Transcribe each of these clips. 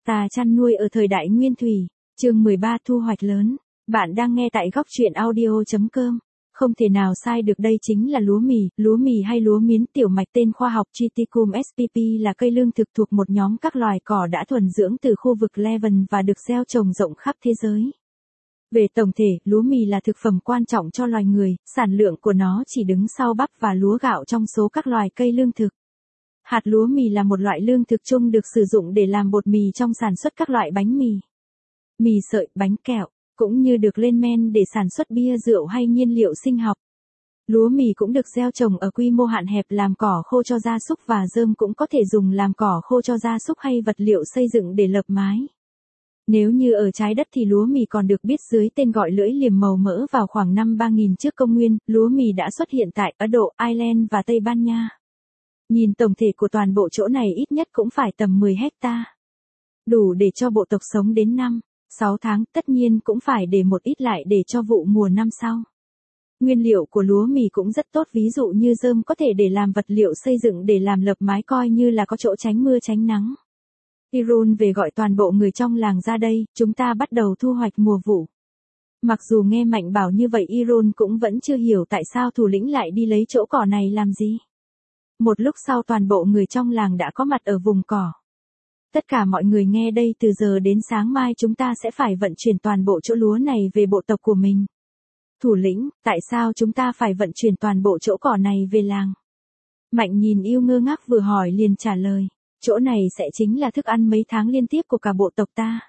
Ta chăn nuôi ở thời đại nguyên thủy, chương 13 thu hoạch lớn. Bạn đang nghe tại góc truyện audio.com. Không thể nào sai được, đây chính là lúa mì hay lúa miến tiểu mạch tên khoa học Triticum spp là cây lương thực thuộc một nhóm các loài cỏ đã thuần dưỡng từ khu vực Levant và được gieo trồng rộng khắp thế giới. Về tổng thể, lúa mì là thực phẩm quan trọng cho loài người, sản lượng của nó chỉ đứng sau bắp và lúa gạo trong số các loài cây lương thực. Hạt lúa mì là một loại lương thực chung được sử dụng để làm bột mì trong sản xuất các loại bánh mì, mì sợi, bánh kẹo, cũng như được lên men để sản xuất bia rượu hay nhiên liệu sinh học. Lúa mì cũng được gieo trồng ở quy mô hạn hẹp làm cỏ khô cho gia súc và rơm cũng có thể dùng làm cỏ khô cho gia súc hay vật liệu xây dựng để lợp mái. Nếu như ở trái đất thì lúa mì còn được biết dưới tên gọi lưỡi liềm màu mỡ vào khoảng năm 3000 trước công nguyên, lúa mì đã xuất hiện tại Ấn Độ, Ireland và Tây Ban Nha. Nhìn tổng thể của toàn bộ chỗ này ít nhất cũng phải tầm 10 hecta. Đủ để cho bộ tộc sống đến 5-6 tháng, tất nhiên cũng phải để một ít lại để cho vụ mùa năm sau. Nguyên liệu của lúa mì cũng rất tốt, ví dụ như rơm có thể để làm vật liệu xây dựng để làm lợp mái, coi như là có chỗ tránh mưa tránh nắng. Iron về gọi toàn bộ người trong làng ra đây, chúng ta bắt đầu thu hoạch mùa vụ. Mặc dù nghe Mạnh bảo như vậy, Iron cũng vẫn chưa hiểu tại sao thủ lĩnh lại đi lấy chỗ cỏ này làm gì. Một lúc sau toàn bộ người trong làng đã có mặt ở vùng cỏ. Tất cả mọi người nghe đây, từ giờ đến sáng mai chúng ta sẽ phải vận chuyển toàn bộ chỗ lúa này về bộ tộc của mình. Thủ lĩnh, tại sao chúng ta phải vận chuyển toàn bộ chỗ cỏ này về làng? Mạnh nhìn yêu ngơ ngác, vừa hỏi liền trả lời. Chỗ này sẽ chính là thức ăn mấy tháng liên tiếp của cả bộ tộc ta.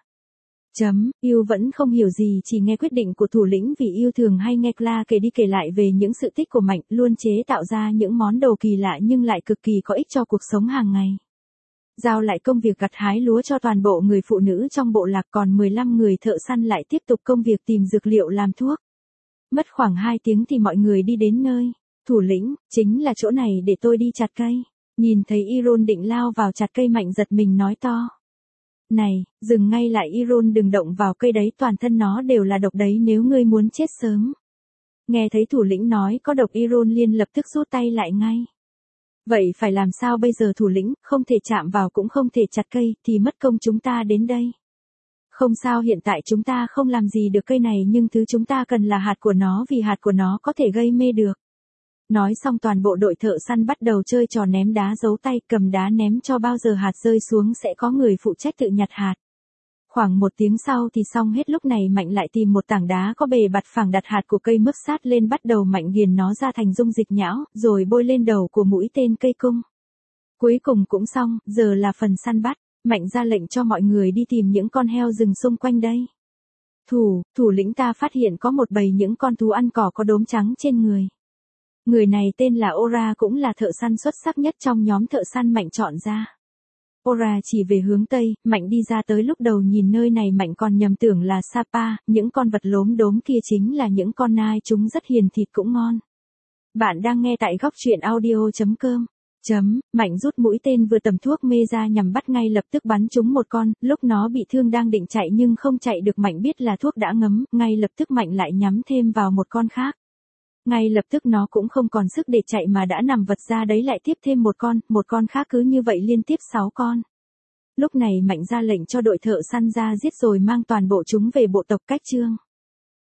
Yêu vẫn không hiểu gì, chỉ nghe quyết định của thủ lĩnh vì yêu thường hay nghe Cla kể đi kể lại về những sự tích của Mạnh, luôn chế tạo ra những món đồ kỳ lạ nhưng lại cực kỳ có ích cho cuộc sống hàng ngày. Giao lại công việc gặt hái lúa cho toàn bộ người phụ nữ trong bộ lạc, còn 15 người thợ săn lại tiếp tục công việc tìm dược liệu làm thuốc. Mất khoảng 2 tiếng thì mọi người đi đến nơi. Thủ lĩnh, chính là chỗ này để tôi đi chặt cây. Nhìn thấy Iron định lao vào chặt cây, Mạnh giật mình nói to. Này, dừng ngay lại Iron, đừng động vào cây đấy, toàn thân nó đều là độc đấy, nếu ngươi muốn chết sớm. Nghe thấy thủ lĩnh nói có độc, Iron liền lập tức rút tay lại ngay. Vậy phải làm sao bây giờ thủ lĩnh, không thể chạm vào cũng không thể chặt cây, thì mất công chúng ta đến đây. Không sao, hiện tại chúng ta không làm gì được cây này, nhưng thứ chúng ta cần là hạt của nó, vì hạt của nó có thể gây mê được. Nói xong toàn bộ đội thợ săn bắt đầu chơi trò ném đá giấu tay, cầm đá ném cho bao giờ hạt rơi xuống sẽ có người phụ trách tự nhặt hạt. Khoảng 1 tiếng sau thì xong hết, lúc này Mạnh lại tìm một tảng đá có bề mặt phẳng đặt hạt của cây mướp sát lên, bắt đầu Mạnh nghiền nó ra thành dung dịch nhão, rồi bôi lên đầu của mũi tên cây cung. Cuối cùng cũng xong, giờ là phần săn bắt. Mạnh ra lệnh cho mọi người đi tìm những con heo rừng xung quanh đây. Thủ lĩnh, ta phát hiện có một bầy những con thú ăn cỏ có đốm trắng trên người. Người này tên là Ora, cũng là thợ săn xuất sắc nhất trong nhóm thợ săn Mạnh chọn ra. Ora chỉ về hướng Tây, Mạnh đi ra tới, lúc đầu nhìn nơi này Mạnh còn nhầm tưởng là Sapa, những con vật lốm đốm kia chính là những con nai, chúng rất hiền, thịt cũng ngon. Bạn đang nghe tại góc truyện audio.com. Mạnh rút mũi tên vừa tầm thuốc mê ra nhằm bắt, ngay lập tức bắn trúng một con, lúc nó bị thương đang định chạy nhưng không chạy được, Mạnh biết là thuốc đã ngấm, ngay lập tức Mạnh lại nhắm thêm vào một con khác. Ngay lập tức nó cũng không còn sức để chạy mà đã nằm vật ra đấy, lại tiếp thêm một con khác, cứ như vậy liên tiếp 6 con. Lúc này Mạnh ra lệnh cho đội thợ săn ra giết rồi mang toàn bộ chúng về bộ tộc cách chương.